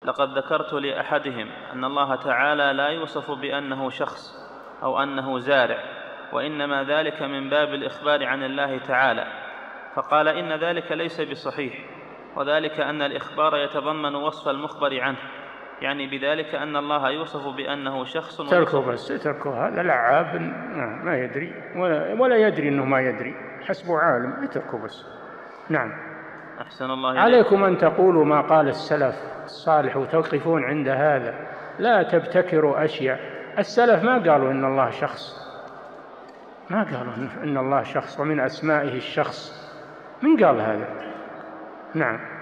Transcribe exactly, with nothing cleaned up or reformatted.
لقد ذكرت لأحدهم أن الله تعالى لا يوصف بأنه شخص أو أنه زارع، وإنما ذلك من باب الإخبار عن الله تعالى، فقال إن ذلك ليس بصحيح، وذلك أن الإخبار يتضمن وصف المخبر عنه، يعني بذلك أن الله يوصف بأنه شخص. تركوا بس تركوا هذا لعاب ما يدري ولا, ولا يدري أنه ما يدري، حسبه عالم، اتركوا بس. نعم. أحسن الله عليكم أن تقولوا ما قال السلف الصالح وتوقفون عند هذا، لا تبتكروا أشياء. السلف ما قالوا إن الله شخص، ما قالوا إن الله شخص ومن أسمائه الشخص، من قال هذا؟ نعم.